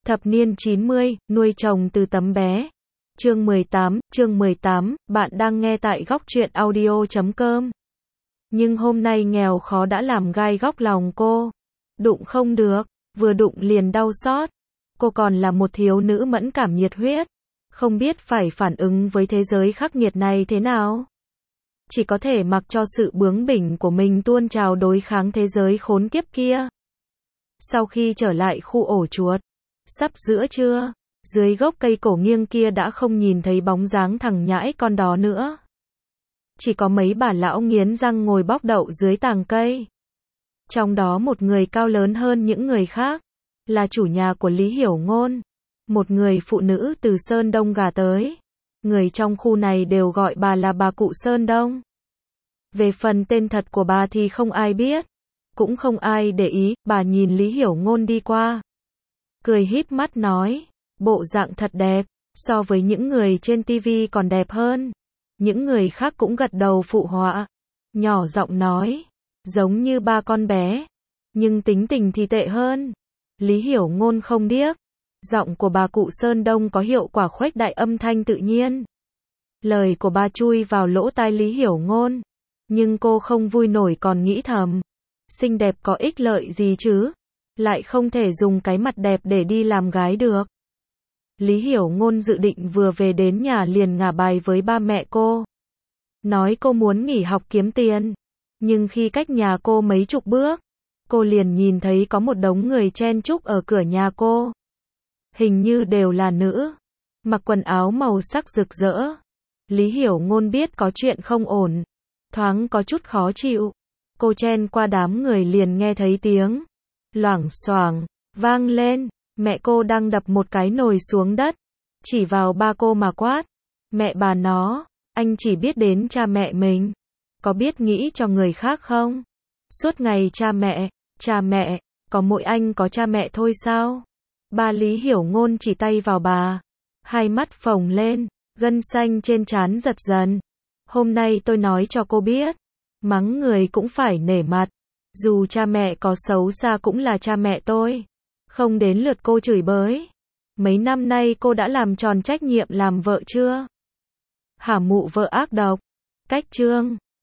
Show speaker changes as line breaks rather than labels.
Thập niên 90, nuôi chồng từ tấm bé. Chương 18, bạn đang nghe tại góc truyện audio.com. Nhưng hôm nay nghèo khó đã làm gai góc lòng cô. Đụng không được, vừa đụng liền đau xót. Cô còn là một thiếu nữ mẫn cảm nhiệt huyết. Không biết phải phản ứng với thế giới khắc nghiệt này thế nào. Chỉ có thể mặc cho sự bướng bỉnh của mình tuôn trào đối kháng thế giới khốn kiếp kia. Sau khi trở lại khu ổ chuột, sắp giữa trưa, dưới gốc cây cổ nghiêng kia đã không nhìn thấy bóng dáng thằng nhãi con đó nữa. Chỉ có mấy bà lão nghiến răng ngồi bóc đậu dưới tàng cây. Trong đó một người cao lớn hơn những người khác, là chủ nhà của Lý Hiểu Ngôn, một người phụ nữ từ Sơn Đông gả tới. Người trong khu này đều gọi bà là bà cụ Sơn Đông. Về phần tên thật của bà thì không ai biết, cũng không ai để ý. Bà nhìn Lý Hiểu Ngôn đi qua, cười híp mắt nói, bộ dạng thật đẹp, so với những người trên tivi còn đẹp hơn. Những người khác cũng gật đầu phụ họa, nhỏ giọng nói, giống như ba con bé, nhưng tính tình thì tệ hơn. Lý Hiểu Ngôn không điếc, giọng của bà cụ Sơn Đông có hiệu quả khuếch đại âm thanh tự nhiên. Lời của bà chui vào lỗ tai Lý Hiểu Ngôn, nhưng cô không vui nổi còn nghĩ thầm, xinh đẹp có ích lợi gì chứ, lại không thể dùng cái mặt đẹp để đi làm gái được. Lý Hiểu Ngôn dự định vừa về đến nhà liền ngả bài với ba mẹ cô, nói cô muốn nghỉ học kiếm tiền. Nhưng khi cách nhà cô mấy chục bước, cô liền nhìn thấy có một đống người chen chúc ở cửa nhà cô. Hình như đều là nữ, mặc quần áo màu sắc rực rỡ. Lý Hiểu Ngôn biết có chuyện không ổn, thoáng có chút khó chịu. Cô chen qua đám người liền nghe thấy tiếng loảng xoảng vang lên. Mẹ cô đang đập một cái nồi xuống đất, chỉ vào ba cô mà quát, mẹ bà nó, anh chỉ biết đến cha mẹ mình, có biết nghĩ cho người khác không? Suốt ngày cha mẹ, có mỗi anh có cha mẹ thôi sao? Ba Lý Hiểu Ngôn chỉ tay vào bà, hai mắt phồng lên, gân xanh trên trán giật dần. Hôm nay tôi nói cho cô biết, mắng người cũng phải nể mặt, dù cha mẹ có xấu xa cũng là cha mẹ tôi. Không đến lượt cô chửi bới. Mấy năm nay cô đã làm tròn trách nhiệm làm vợ chưa? Hả mụ vợ ác độc. Cách chương